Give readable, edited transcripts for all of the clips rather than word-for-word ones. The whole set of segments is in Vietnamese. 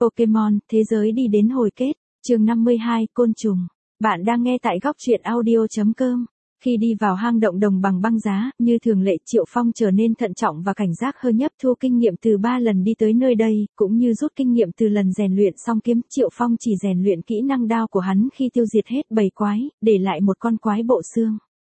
Pokemon, thế giới đi đến hồi kết, chương 52, côn trùng. Bạn đang nghe tại góc truyện audio.com. Khi đi vào hang động đồng bằng băng giá, như thường lệ Triệu Phong trở nên thận trọng và cảnh giác hơn, nhấp thu kinh nghiệm từ 3 lần đi tới nơi đây, cũng như rút kinh nghiệm từ lần rèn luyện song kiếm. Triệu Phong chỉ rèn luyện kỹ năng đao của hắn khi tiêu diệt hết bầy quái, để lại một con quái bộ xương.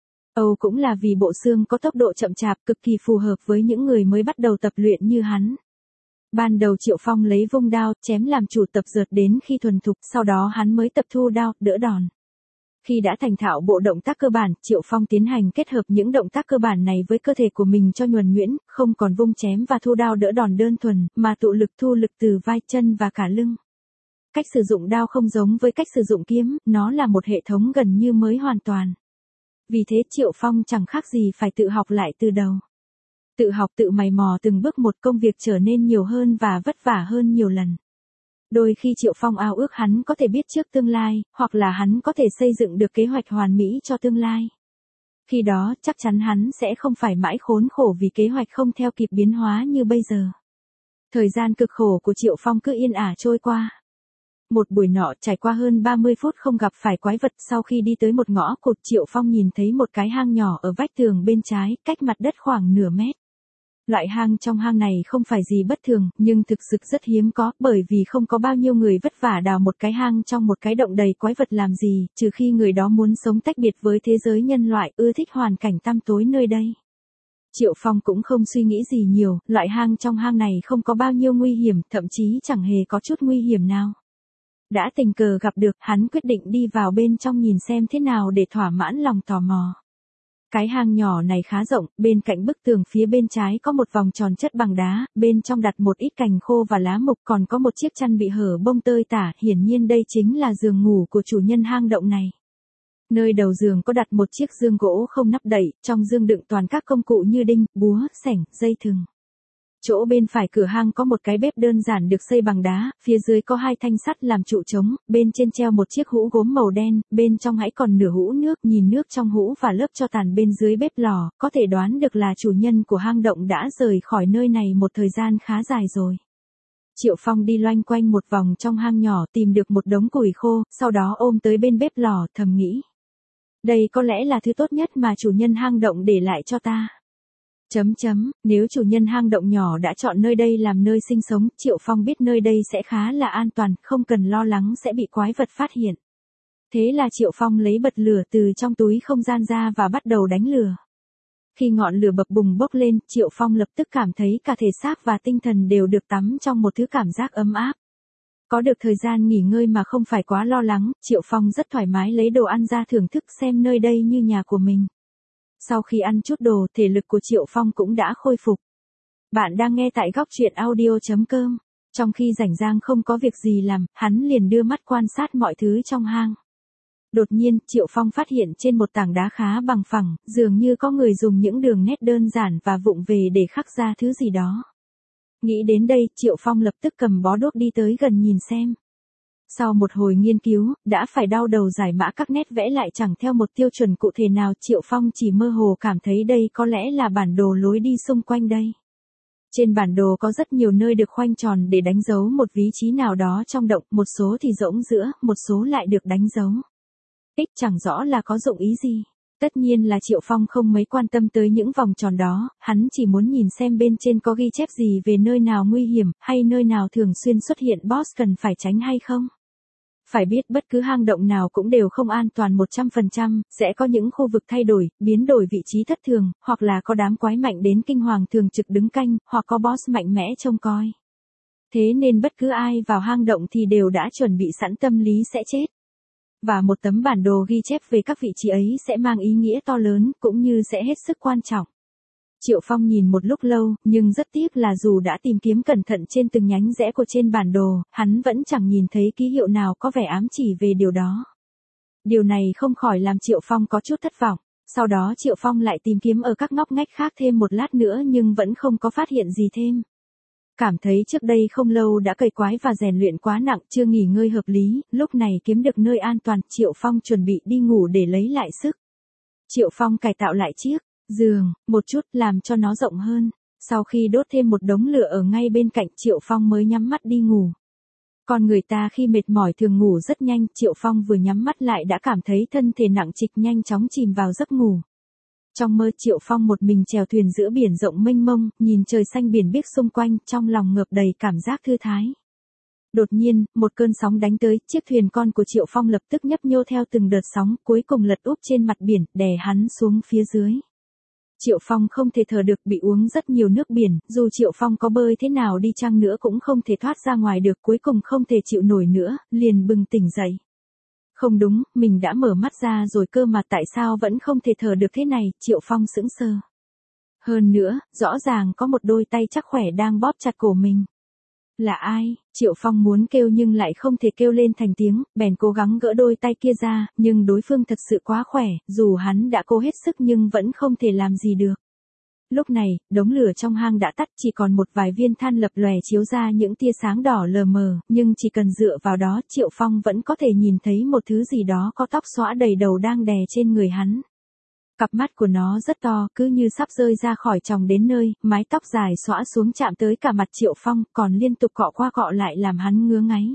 Cũng là vì bộ xương có tốc độ chậm chạp, cực kỳ phù hợp với những người mới bắt đầu tập luyện như hắn. Ban đầu Triệu Phong lấy vung đao, chém làm chủ tập dượt đến khi thuần thục, sau đó hắn mới tập thu đao, đỡ đòn. Khi đã thành thạo bộ động tác cơ bản, Triệu Phong tiến hành kết hợp những động tác cơ bản này với cơ thể của mình cho nhuần nhuyễn, không còn vung chém và thu đao đỡ đòn đơn thuần, mà tụ lực thu lực từ vai, chân và cả lưng. Cách sử dụng đao không giống với cách sử dụng kiếm, nó là một hệ thống gần như mới hoàn toàn. Vì thế Triệu Phong chẳng khác gì phải tự học lại từ đầu. Tự học tự mày mò từng bước một, công việc trở nên nhiều hơn và vất vả hơn nhiều lần. Đôi khi Triệu Phong ao ước hắn có thể biết trước tương lai, hoặc là hắn có thể xây dựng được kế hoạch hoàn mỹ cho tương lai. Khi đó chắc chắn hắn sẽ không phải mãi khốn khổ vì kế hoạch không theo kịp biến hóa như bây giờ. Thời gian cực khổ của Triệu Phong cứ yên ả trôi qua. Một buổi nọ trải qua hơn 30 phút không gặp phải quái vật, sau khi đi tới một ngõ cụt, Triệu Phong nhìn thấy một cái hang nhỏ ở vách tường bên trái, cách mặt đất khoảng nửa mét. Loại hang trong hang này không phải gì bất thường, nhưng thực sự rất hiếm có, bởi vì không có bao nhiêu người vất vả đào một cái hang trong một cái động đầy quái vật làm gì, trừ khi người đó muốn sống tách biệt với thế giới nhân loại, ưa thích hoàn cảnh tăm tối nơi đây. Triệu Phong cũng không suy nghĩ gì nhiều, loại hang trong hang này không có bao nhiêu nguy hiểm, thậm chí chẳng hề có chút nguy hiểm nào. Đã tình cờ gặp được, hắn quyết định đi vào bên trong nhìn xem thế nào để thỏa mãn lòng tò mò. Cái hang nhỏ này khá rộng, bên cạnh bức tường phía bên trái có một vòng tròn chất bằng đá, bên trong đặt một ít cành khô và lá mục, còn có một chiếc chăn bị hở bông tơi tả, hiển nhiên đây chính là giường ngủ của chủ nhân hang động này. Nơi đầu giường có đặt một chiếc giường gỗ không nắp đậy, trong giường đựng toàn các công cụ như đinh, búa, xẻng, dây thừng. Chỗ bên phải cửa hang có một cái bếp đơn giản được xây bằng đá, phía dưới có 2 thanh sắt làm trụ trống, bên trên treo một chiếc hũ gốm màu đen, bên trong hãy còn nửa hũ nước, nhìn nước trong hũ và lớp tro tàn bên dưới bếp lò, có thể đoán được là chủ nhân của hang động đã rời khỏi nơi này một thời gian khá dài rồi. Triệu Phong đi loanh quanh một vòng trong hang nhỏ, tìm được một đống củi khô, sau đó ôm tới bên bếp lò, thầm nghĩ. Đây có lẽ là thứ tốt nhất mà chủ nhân hang động để lại cho ta. Nếu chủ nhân hang động nhỏ đã chọn nơi đây làm nơi sinh sống, Triệu Phong biết nơi đây sẽ khá là an toàn, không cần lo lắng sẽ bị quái vật phát hiện. Thế là Triệu Phong lấy bật lửa từ trong túi không gian ra và bắt đầu đánh lửa. Khi ngọn lửa bập bùng bốc lên, Triệu Phong lập tức cảm thấy cả thể xác và tinh thần đều được tắm trong một thứ cảm giác ấm áp. Có được thời gian nghỉ ngơi mà không phải quá lo lắng, Triệu Phong rất thoải mái lấy đồ ăn ra thưởng thức xem nơi đây như nhà của mình. Sau khi ăn chút đồ, thể lực của Triệu Phong cũng đã khôi phục. Bạn đang nghe tại góc truyện audio.com. Trong khi rảnh rang không có việc gì làm, hắn liền đưa mắt quan sát mọi thứ trong hang. Đột nhiên, Triệu Phong phát hiện trên một tảng đá khá bằng phẳng, dường như có người dùng những đường nét đơn giản và vụng về để khắc ra thứ gì đó. Nghĩ đến đây, Triệu Phong lập tức cầm bó đuốc đi tới gần nhìn xem. Sau một hồi nghiên cứu, đã phải đau đầu giải mã các nét vẽ lại chẳng theo một tiêu chuẩn cụ thể nào, Triệu Phong chỉ mơ hồ cảm thấy đây có lẽ là bản đồ lối đi xung quanh đây. Trên bản đồ có rất nhiều nơi được khoanh tròn để đánh dấu một vị trí nào đó trong động, một số thì rỗng giữa, một số lại được đánh dấu. Chẳng rõ là có dụng ý gì. Tất nhiên là Triệu Phong không mấy quan tâm tới những vòng tròn đó, hắn chỉ muốn nhìn xem bên trên có ghi chép gì về nơi nào nguy hiểm, hay nơi nào thường xuyên xuất hiện boss cần phải tránh hay không. Phải biết bất cứ hang động nào cũng đều không an toàn 100%, sẽ có những khu vực thay đổi, biến đổi vị trí thất thường, hoặc là có đám quái mạnh đến kinh hoàng thường trực đứng canh, hoặc có boss mạnh mẽ trông coi. Thế nên bất cứ ai vào hang động thì đều đã chuẩn bị sẵn tâm lý sẽ chết. Và một tấm bản đồ ghi chép về các vị trí ấy sẽ mang ý nghĩa to lớn, cũng như sẽ hết sức quan trọng. Triệu Phong nhìn một lúc lâu, nhưng rất tiếc là dù đã tìm kiếm cẩn thận trên từng nhánh rẽ của trên bản đồ, hắn vẫn chẳng nhìn thấy ký hiệu nào có vẻ ám chỉ về điều đó. Điều này không khỏi làm Triệu Phong có chút thất vọng. Sau đó Triệu Phong lại tìm kiếm ở các ngóc ngách khác thêm một lát nữa nhưng vẫn không có phát hiện gì thêm. Cảm thấy trước đây không lâu đã cày quái và rèn luyện quá nặng, chưa nghỉ ngơi hợp lý, lúc này kiếm được nơi an toàn, Triệu Phong chuẩn bị đi ngủ để lấy lại sức. Triệu Phong cải tạo lại chiếc giường một chút, làm cho nó rộng hơn. Sau khi đốt thêm một đống lửa ở ngay bên cạnh, Triệu Phong mới nhắm mắt đi ngủ. Con người ta khi mệt mỏi thường ngủ rất nhanh, Triệu Phong vừa nhắm mắt lại đã cảm thấy thân thể nặng trịch nhanh chóng chìm vào giấc ngủ. Trong mơ Triệu Phong một mình chèo thuyền giữa biển rộng mênh mông, nhìn trời xanh biển biếc xung quanh, trong lòng ngập đầy cảm giác thư thái. Đột nhiên, một cơn sóng đánh tới, chiếc thuyền con của Triệu Phong lập tức nhấp nhô theo từng đợt sóng, cuối cùng lật úp trên mặt biển, đè hắn xuống phía dưới. Triệu Phong không thể thở được, bị uống rất nhiều nước biển, dù Triệu Phong có bơi thế nào đi chăng nữa cũng không thể thoát ra ngoài được, cuối cùng không thể chịu nổi nữa, liền bừng tỉnh dậy. Không đúng, mình đã mở mắt ra rồi cơ mà tại sao vẫn không thể thở được thế này, Triệu Phong sững sờ. Hơn nữa, rõ ràng có một đôi tay chắc khỏe đang bóp chặt cổ mình. Là ai? Triệu Phong muốn kêu nhưng lại không thể kêu lên thành tiếng, bèn cố gắng gỡ đôi tay kia ra, nhưng đối phương thật sự quá khỏe, dù hắn đã cố hết sức nhưng vẫn không thể làm gì được. Lúc này, đống lửa trong hang đã tắt, chỉ còn một vài viên than lập lòe chiếu ra những tia sáng đỏ lờ mờ, nhưng chỉ cần dựa vào đó Triệu Phong vẫn có thể nhìn thấy một thứ gì đó có tóc xõa đầy đầu đang đè trên người hắn. Cặp mắt của nó rất to, cứ như sắp rơi ra khỏi tròng đến nơi, mái tóc dài xõa xuống chạm tới cả mặt Triệu Phong, còn liên tục cọ qua cọ lại làm hắn ngứa ngáy.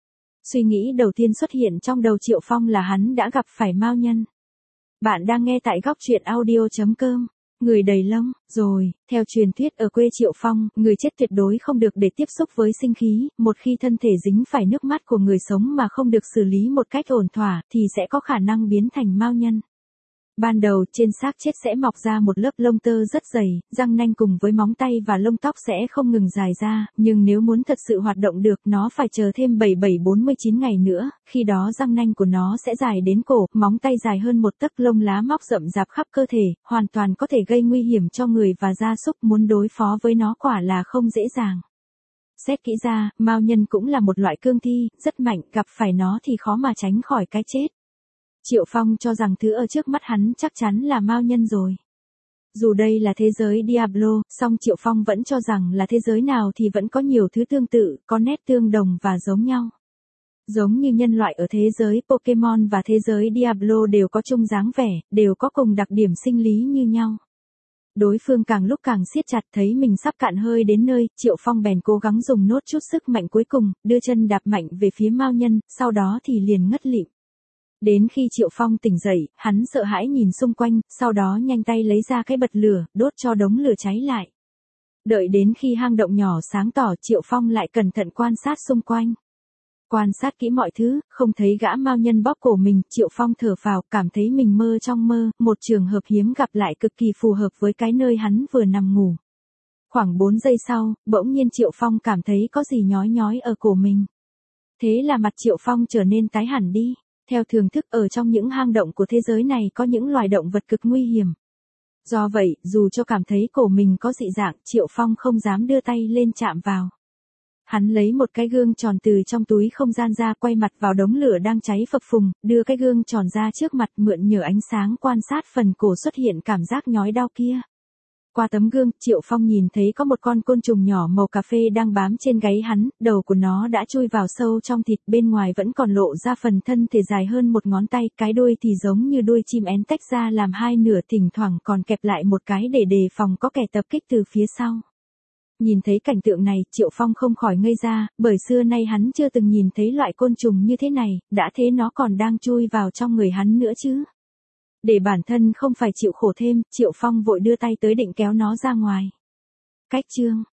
Suy nghĩ đầu tiên xuất hiện trong đầu Triệu Phong là hắn đã gặp phải Mao Nhân. Bạn đang nghe tại góc truyện audio.com. Người đầy lông, rồi, theo truyền thuyết ở quê Triệu Phong, người chết tuyệt đối không được để tiếp xúc với sinh khí, một khi thân thể dính phải nước mắt của người sống mà không được xử lý một cách ổn thỏa, thì sẽ có khả năng biến thành Mao Nhân. Ban đầu trên xác chết sẽ mọc ra một lớp lông tơ rất dày, răng nanh cùng với móng tay và lông tóc sẽ không ngừng dài ra, nhưng nếu muốn thật sự hoạt động được nó phải chờ thêm 4749 ngày nữa, khi đó răng nanh của nó sẽ dài đến cổ, móng tay dài hơn một tấc, lông lá mọc rậm rạp khắp cơ thể, hoàn toàn có thể gây nguy hiểm cho người và gia súc, muốn đối phó với nó quả là không dễ dàng. Xét kỹ ra, Mao Nhân cũng là một loại cương thi, rất mạnh, gặp phải nó thì khó mà tránh khỏi cái chết. Triệu Phong cho rằng thứ ở trước mắt hắn chắc chắn là Mao Nhân rồi. Dù đây là thế giới Diablo, song Triệu Phong vẫn cho rằng là thế giới nào thì vẫn có nhiều thứ tương tự, có nét tương đồng và giống nhau. Giống như nhân loại ở thế giới Pokemon và thế giới Diablo đều có chung dáng vẻ, đều có cùng đặc điểm sinh lý như nhau. Đối phương càng lúc càng siết chặt, thấy mình sắp cạn hơi đến nơi, Triệu Phong bèn cố gắng dùng nốt chút sức mạnh cuối cùng, đưa chân đạp mạnh về phía Mao Nhân, sau đó thì liền ngất lịm. Đến khi Triệu Phong tỉnh dậy, hắn sợ hãi nhìn xung quanh, sau đó nhanh tay lấy ra cái bật lửa, đốt cho đống lửa cháy lại. Đợi đến khi hang động nhỏ sáng tỏ, Triệu Phong lại cẩn thận quan sát xung quanh. Quan sát kỹ mọi thứ, không thấy gã Mao Nhân bóp cổ mình, Triệu Phong thở phào, cảm thấy mình mơ trong mơ, một trường hợp hiếm gặp lại cực kỳ phù hợp với cái nơi hắn vừa nằm ngủ. Khoảng 4 giây sau, bỗng nhiên Triệu Phong cảm thấy có gì nhói nhói ở cổ mình. Thế là mặt Triệu Phong trở nên tái hẳn đi. Theo thường thức ở trong những hang động của thế giới này có những loài động vật cực nguy hiểm. Do vậy, dù cho cảm thấy cổ mình có dị dạng, Triệu Phong không dám đưa tay lên chạm vào. Hắn lấy một cái gương tròn từ trong túi không gian ra, quay mặt vào đống lửa đang cháy phập phùng, đưa cái gương tròn ra trước mặt, mượn nhờ ánh sáng quan sát phần cổ xuất hiện cảm giác nhói đau kia. Qua tấm gương, Triệu Phong nhìn thấy có một con côn trùng nhỏ màu cà phê đang bám trên gáy hắn, đầu của nó đã chui vào sâu trong thịt, bên ngoài vẫn còn lộ ra phần thân thể dài hơn một ngón tay, cái đuôi thì giống như đuôi chim én tách ra làm hai nửa, thỉnh thoảng còn kẹp lại một cái để đề phòng có kẻ tập kích từ phía sau. Nhìn thấy cảnh tượng này, Triệu Phong không khỏi ngây ra, bởi xưa nay hắn chưa từng nhìn thấy loại côn trùng như thế này, đã thế nó còn đang chui vào trong người hắn nữa chứ. Để bản thân không phải chịu khổ thêm, Triệu Phong vội đưa tay tới định kéo nó ra ngoài. Cách chương